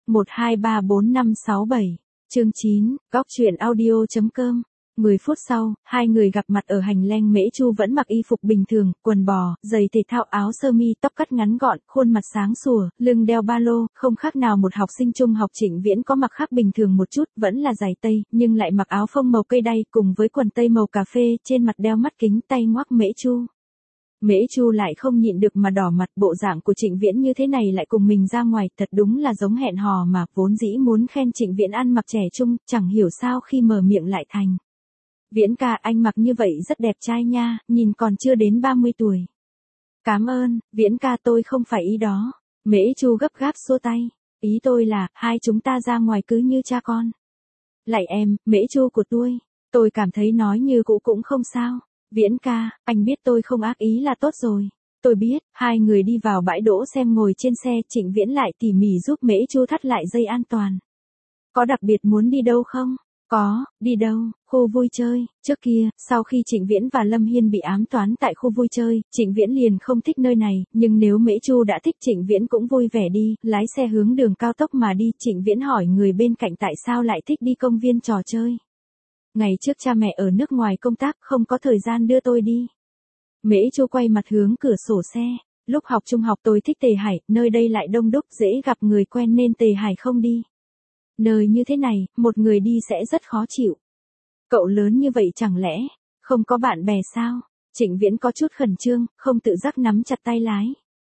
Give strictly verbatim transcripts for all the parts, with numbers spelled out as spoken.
một hai ba bốn năm sáu bảy. Chương chín, góc truyện audio.com. mười phút sau, hai người gặp mặt ở hành lang. Mễ Chu vẫn mặc y phục bình thường, quần bò, giày thể thao, áo sơ mi, tóc cắt ngắn gọn, khuôn mặt sáng sủa, lưng đeo ba lô, không khác nào một học sinh trung học. Trịnh Viễn có mặc khác bình thường một chút, vẫn là giày tây, nhưng lại mặc áo phông màu cây đay cùng với quần tây màu cà phê, trên mặt đeo mắt kính, tay ngoắc Mễ Chu. Mễ Chu lại không nhịn được mà đỏ mặt, bộ dạng của Trịnh Viễn như thế này lại cùng mình ra ngoài, thật đúng là giống hẹn hò mà, vốn dĩ muốn khen Trịnh Viễn ăn mặc trẻ trung, chẳng hiểu sao khi mở miệng lại thành. Viễn ca, anh mặc như vậy rất đẹp trai nha, nhìn còn chưa đến ba mươi tuổi. Cảm ơn, Viễn ca, tôi không phải ý đó. Mễ Chu gấp gáp xua tay. Ý tôi là, hai chúng ta ra ngoài cứ như cha con. Lại em, Mễ Chu của tôi. Tôi cảm thấy nói như cũ cũng không sao. Viễn ca, anh biết tôi không ác ý là tốt rồi. Tôi biết. Hai người đi vào bãi đỗ xe, ngồi trên xe. Trịnh Viễn lại tỉ mỉ giúp Mễ Chu thắt lại dây an toàn. Có đặc biệt muốn đi đâu không? Có, đi đâu? Khu vui chơi. Trước kia, sau khi Trịnh Viễn và Lâm Hiên bị ám toán tại khu vui chơi, Trịnh Viễn liền không thích nơi này, nhưng nếu Mễ Chu đã thích, Trịnh Viễn cũng vui vẻ đi, lái xe hướng đường cao tốc mà đi. Trịnh Viễn hỏi người bên cạnh tại sao lại thích đi công viên trò chơi. Ngày trước cha mẹ ở nước ngoài công tác, không có thời gian đưa tôi đi. Mễ Chu quay mặt hướng cửa sổ xe. Lúc học trung học tôi thích Tề Hải, nơi đây lại đông đúc, dễ gặp người quen nên Tề Hải không đi. Nơi như thế này, một người đi sẽ rất khó chịu. Cậu lớn như vậy chẳng lẽ không có bạn bè sao? Trịnh Viễn có chút khẩn trương, không tự giác nắm chặt tay lái.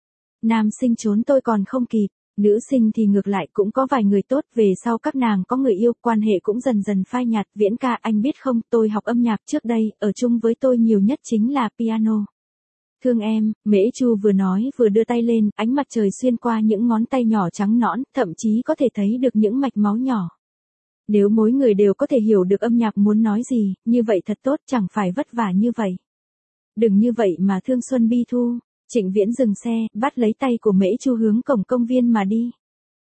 Nam sinh trốn tôi còn không kịp, nữ sinh thì ngược lại cũng có vài người tốt, về sau các nàng có người yêu, quan hệ cũng dần dần phai nhạt. Viễn ca, anh biết không, tôi học âm nhạc trước đây, ở chung với tôi nhiều nhất chính là piano. Thương em, Mễ Chu vừa nói vừa đưa tay lên, ánh mặt trời xuyên qua những ngón tay nhỏ trắng nõn, thậm chí có thể thấy được những mạch máu nhỏ. Nếu mỗi người đều có thể hiểu được âm nhạc muốn nói gì, như vậy thật tốt, chẳng phải vất vả như vậy. Đừng như vậy mà thương Xuân Bi Thu. Trịnh Viễn dừng xe, bắt lấy tay của Mễ Chu hướng cổng công viên mà đi.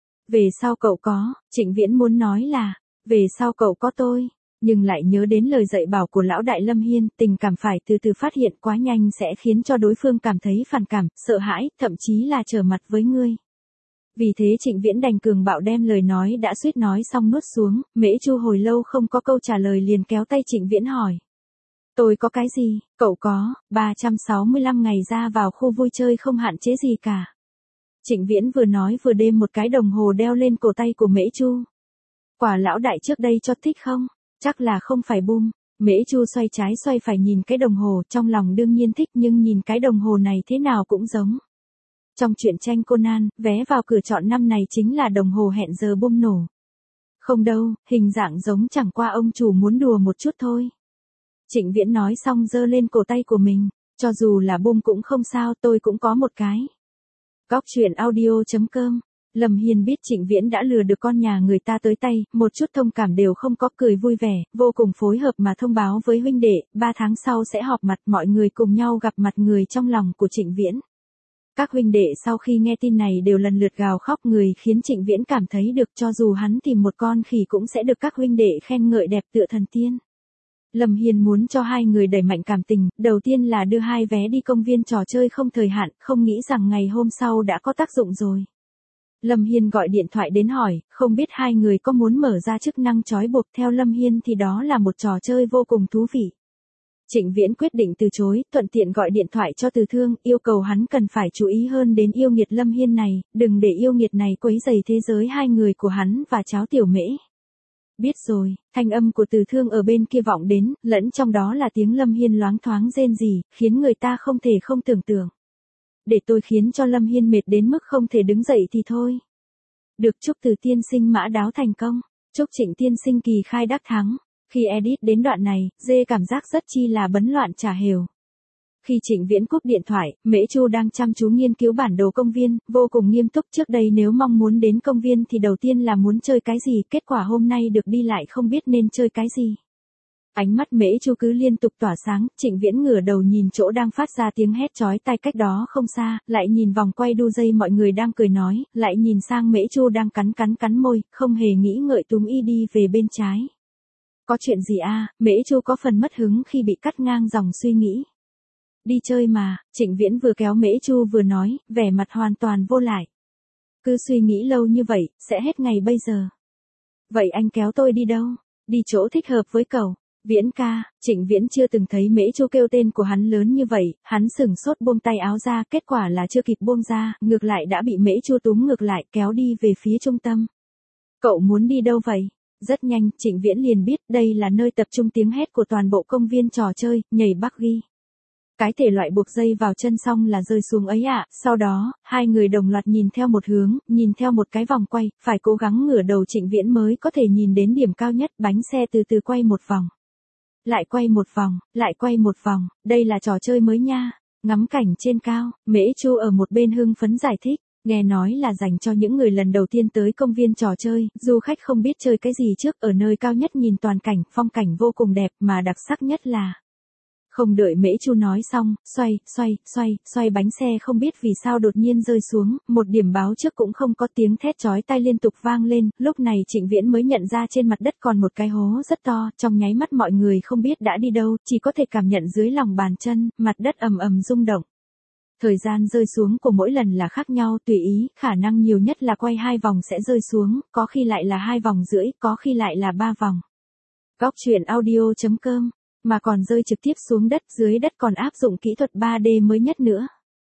Về sau cậu có, Trịnh Viễn muốn nói là, về sau cậu có tôi. Nhưng lại nhớ đến lời dạy bảo của lão đại Lâm Hiên, tình cảm phải từ từ phát hiện, quá nhanh sẽ khiến cho đối phương cảm thấy phản cảm, sợ hãi, thậm chí là trở mặt với ngươi. Vì thế Trịnh Viễn đành cường bạo đem lời nói đã suýt nói xong nuốt xuống. Mễ Chu hồi lâu không có câu trả lời liền kéo tay Trịnh Viễn hỏi. Tôi có cái gì? Cậu có, ba trăm sáu mươi lăm ngày ra vào khu vui chơi không hạn chế gì cả. Trịnh Viễn vừa nói vừa đêm một cái đồng hồ đeo lên cổ tay của Mễ Chu. Quả lão đại trước đây cho thích không? Chắc là không phải bum. Mễ Chu xoay trái xoay phải nhìn cái đồng hồ, trong lòng đương nhiên thích, nhưng nhìn cái đồng hồ này thế nào cũng giống. Trong truyện tranh Conan, vé vào cửa chọn năm này chính là đồng hồ hẹn giờ bum nổ. Không đâu, hình dạng giống, chẳng qua ông chủ muốn đùa một chút thôi. Trịnh Viễn nói xong giơ lên cổ tay của mình. Cho dù là bum cũng không sao, tôi cũng có một cái. Góc truyện audio.com. Lâm Hiên biết Trịnh Viễn đã lừa được con nhà người ta tới tay, một chút thông cảm đều không có, cười vui vẻ, vô cùng phối hợp mà thông báo với huynh đệ, ba tháng sau sẽ họp mặt, mọi người cùng nhau gặp mặt người trong lòng của Trịnh Viễn. Các huynh đệ sau khi nghe tin này đều lần lượt gào khóc, người khiến Trịnh Viễn cảm thấy được, cho dù hắn tìm một con khỉ cũng sẽ được các huynh đệ khen ngợi đẹp tựa thần tiên. Lâm Hiên muốn cho hai người đẩy mạnh cảm tình, đầu tiên là đưa hai vé đi công viên trò chơi không thời hạn, không nghĩ rằng ngày hôm sau đã có tác dụng rồi. Lâm Hiên gọi điện thoại đến hỏi, không biết hai người có muốn mở ra chức năng trói buộc, theo Lâm Hiên thì đó là một trò chơi vô cùng thú vị. Trịnh Viễn quyết định từ chối, thuận tiện gọi điện thoại cho Từ Thương, yêu cầu hắn cần phải chú ý hơn đến yêu nghiệt Lâm Hiên này, đừng để yêu nghiệt này quấy rầy thế giới hai người của hắn và cháu Tiểu Mễ. Biết rồi, thanh âm của Từ Thương ở bên kia vọng đến, lẫn trong đó là tiếng Lâm Hiên loáng thoáng rên rỉ, khiến người ta không thể không tưởng tượng. Để tôi khiến cho Lâm Hiên mệt đến mức không thể đứng dậy thì thôi. Được, chúc Từ tiên sinh mã đáo thành công, chúc Trịnh tiên sinh kỳ khai đắc thắng. Khi edit đến đoạn này, dê cảm giác rất chi là bấn loạn chả hều. Khi Trịnh Viễn cúp điện thoại, Mễ Chu đang chăm chú nghiên cứu bản đồ công viên, vô cùng nghiêm túc. Trước đây nếu mong muốn đến công viên thì đầu tiên là muốn chơi cái gì, kết quả hôm nay được đi lại không biết nên chơi cái gì. Ánh mắt Mễ Chu cứ liên tục tỏa sáng, Trịnh Viễn ngửa đầu nhìn chỗ đang phát ra tiếng hét chói tai cách đó không xa, lại nhìn vòng quay đu dây mọi người đang cười nói, lại nhìn sang Mễ Chu đang cắn cắn cắn môi, không hề nghĩ ngợi túm y đi về bên trái. Có chuyện gì a? À? Mễ Chu có phần mất hứng khi bị cắt ngang dòng suy nghĩ. Đi chơi mà, Trịnh Viễn vừa kéo Mễ Chu vừa nói, vẻ mặt hoàn toàn vô lại. Cứ suy nghĩ lâu như vậy, sẽ hết ngày bây giờ. Vậy anh kéo tôi đi đâu? Đi chỗ thích hợp với cậu. Viễn ca, Trịnh Viễn chưa từng thấy Mễ Chu kêu tên của hắn lớn như vậy, hắn sửng sốt buông tay áo ra, kết quả là chưa kịp buông ra, ngược lại đã bị Mễ Chu túm ngược lại kéo đi về phía trung tâm. Cậu muốn đi đâu vậy? Rất nhanh, Trịnh Viễn liền biết đây là nơi tập trung tiếng hét của toàn bộ công viên trò chơi, nhảy buggy. Cái thể loại buộc dây vào chân xong là rơi xuống ấy ạ, à. Sau đó, hai người đồng loạt nhìn theo một hướng, nhìn theo một cái vòng quay, phải cố gắng ngửa đầu Trịnh Viễn mới có thể nhìn đến điểm cao nhất, bánh xe từ từ quay một vòng. Lại quay một vòng, lại quay một vòng, đây là trò chơi mới nha. Ngắm cảnh trên cao, Mễ Chu ở một bên hưng phấn giải thích, nghe nói là dành cho những người lần đầu tiên tới công viên trò chơi, du khách không biết chơi cái gì trước, ở nơi cao nhất nhìn toàn cảnh, phong cảnh vô cùng đẹp mà đặc sắc nhất là. Không đợi Mễ Chu nói xong, xoay, xoay, xoay, xoay bánh xe không biết vì sao đột nhiên rơi xuống, một điểm báo trước cũng không có, tiếng thét chói tai liên tục vang lên, lúc này Trịnh Viễn mới nhận ra trên mặt đất còn một cái hố rất to, trong nháy mắt mọi người không biết đã đi đâu, chỉ có thể cảm nhận dưới lòng bàn chân, mặt đất ầm ầm rung động. Thời gian rơi xuống của mỗi lần là khác nhau, tùy ý, khả năng nhiều nhất là quay hai vòng sẽ rơi xuống, có khi lại là hai vòng rưỡi, có khi lại là ba vòng. Góc truyện audio chấm com Mà còn rơi trực tiếp xuống đất, dưới đất còn áp dụng kỹ thuật ba D mới nhất nữa.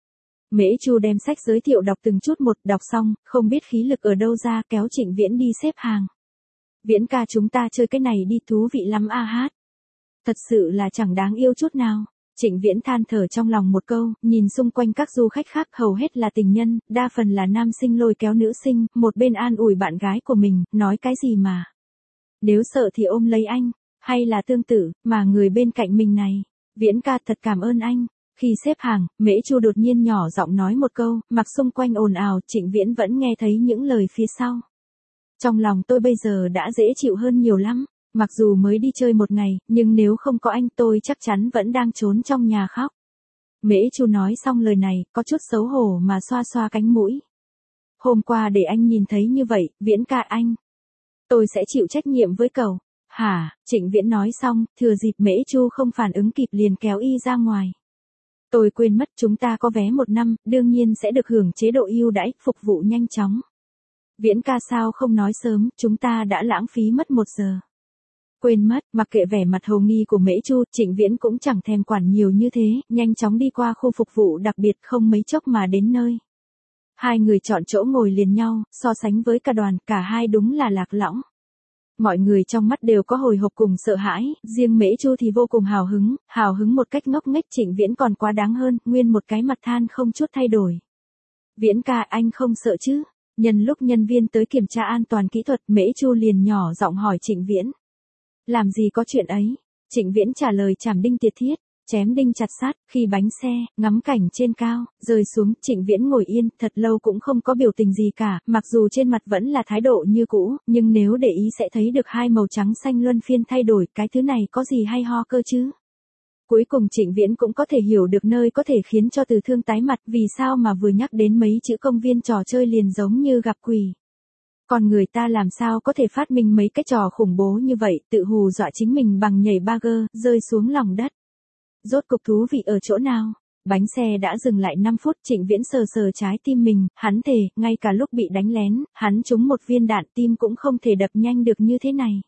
Mễ Chu đem sách giới thiệu đọc từng chút một, đọc xong, không biết khí lực ở đâu ra, kéo Trịnh Viễn đi xếp hàng. Viễn ca, chúng ta chơi cái này đi, thú vị lắm a hát. Thật sự là chẳng đáng yêu chút nào. Trịnh Viễn than thở trong lòng một câu, nhìn xung quanh các du khách khác hầu hết là tình nhân, đa phần là nam sinh lôi kéo nữ sinh, một bên an ủi bạn gái của mình, nói cái gì mà. Nếu sợ thì ôm lấy anh. Hay là tương tự, mà người bên cạnh mình này. Viễn ca, thật cảm ơn anh. Khi xếp hàng, Mễ Chu đột nhiên nhỏ giọng nói một câu, mặc xung quanh ồn ào, Trịnh Viễn vẫn nghe thấy những lời phía sau. Trong lòng tôi bây giờ đã dễ chịu hơn nhiều lắm. Mặc dù mới đi chơi một ngày, nhưng nếu không có anh tôi chắc chắn vẫn đang trốn trong nhà khóc. Mễ Chu nói xong lời này, có chút xấu hổ mà xoa xoa cánh mũi. Hôm qua để anh nhìn thấy như vậy, Viễn ca anh. Tôi sẽ chịu trách nhiệm với cậu. Hả? Trịnh Viễn nói xong, thừa dịp Mễ Chu không phản ứng kịp liền kéo y ra ngoài. Tôi quên mất, chúng ta có vé một năm, đương nhiên sẽ được hưởng chế độ ưu đãi, phục vụ nhanh chóng. Viễn ca, sao không nói sớm, chúng ta đã lãng phí mất một giờ. Quên mất, mặc kệ vẻ mặt hồ nghi của Mễ Chu, Trịnh Viễn cũng chẳng thèm quản nhiều như thế, nhanh chóng đi qua khu phục vụ đặc biệt, không mấy chốc mà đến nơi. Hai người chọn chỗ ngồi liền nhau, so sánh với cả đoàn, cả hai đúng là lạc lõng. Mọi người trong mắt đều có hồi hộp cùng sợ hãi, riêng Mễ Chu thì vô cùng hào hứng, hào hứng một cách ngốc nghếch. Trịnh Viễn còn quá đáng hơn, nguyên một cái mặt than không chút thay đổi. Viễn ca, anh không sợ chứ? Nhân lúc nhân viên tới kiểm tra an toàn kỹ thuật, Mễ Chu liền nhỏ giọng hỏi Trịnh Viễn. Làm gì có chuyện ấy? Trịnh Viễn trả lời chảm đinh tiệt thiết, chém đinh chặt sát, khi bánh xe, ngắm cảnh trên cao, rơi xuống, Trịnh Viễn ngồi yên, thật lâu cũng không có biểu tình gì cả, mặc dù trên mặt vẫn là thái độ như cũ, nhưng nếu để ý sẽ thấy được hai màu trắng xanh luân phiên thay đổi, cái thứ này có gì hay ho cơ chứ? Cuối cùng Trịnh Viễn cũng có thể hiểu được nơi có thể khiến cho Từ Thương tái mặt, vì sao mà vừa nhắc đến mấy chữ công viên trò chơi liền giống như gặp quỷ. Còn người ta làm sao có thể phát minh mấy cái trò khủng bố như vậy, tự hù dọa chính mình bằng nhảy bagger, rơi xuống lòng đất. Rốt cục thú vị ở chỗ nào? Bánh xe đã dừng lại năm phút, Trịnh Viễn sờ sờ trái tim mình, hắn thề, ngay cả lúc bị đánh lén, hắn trúng một viên đạn tim cũng không thể đập nhanh được như thế này.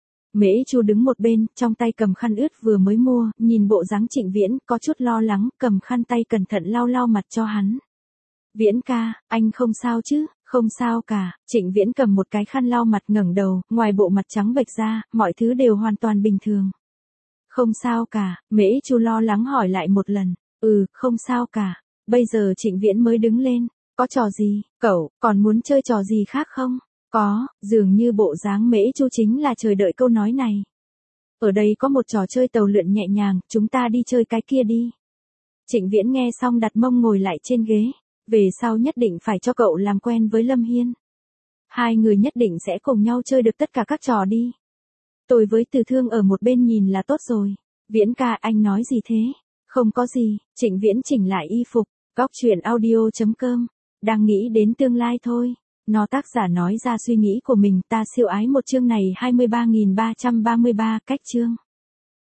Mễ Chu đứng một bên, trong tay cầm khăn ướt vừa mới mua, nhìn bộ dáng Trịnh Viễn, có chút lo lắng, cầm khăn tay cẩn thận lau lau mặt cho hắn. Viễn ca, anh không sao chứ? Không sao cả. Trịnh Viễn cầm một cái khăn lau mặt, ngẩng đầu, ngoài bộ mặt trắng bệch ra, mọi thứ đều hoàn toàn bình thường. Không sao cả, Mễ Chu lo lắng hỏi lại một lần. Ừ, không sao cả. Bây giờ Trịnh Viễn mới đứng lên. Có trò gì, cậu, còn muốn chơi trò gì khác không? Có, dường như bộ dáng Mễ Chu chính là chờ đợi câu nói này. Ở đây có một trò chơi tàu lượn nhẹ nhàng, chúng ta đi chơi cái kia đi. Trịnh Viễn nghe xong đặt mông ngồi lại trên ghế. Về sau nhất định phải cho cậu làm quen với Lâm Hiên. Hai người nhất định sẽ cùng nhau chơi được tất cả các trò đi. Tôi với Từ Thương ở một bên nhìn là tốt rồi. Viễn ca, anh nói gì thế? Không có gì. Trịnh Viễn chỉnh lại y phục. Góc truyện audio chấm com. Đang nghĩ đến tương lai thôi. Nó tác giả nói ra suy nghĩ của mình, ta siêu ái một chương này hai mươi ba nghìn ba trăm ba mươi ba cách chương.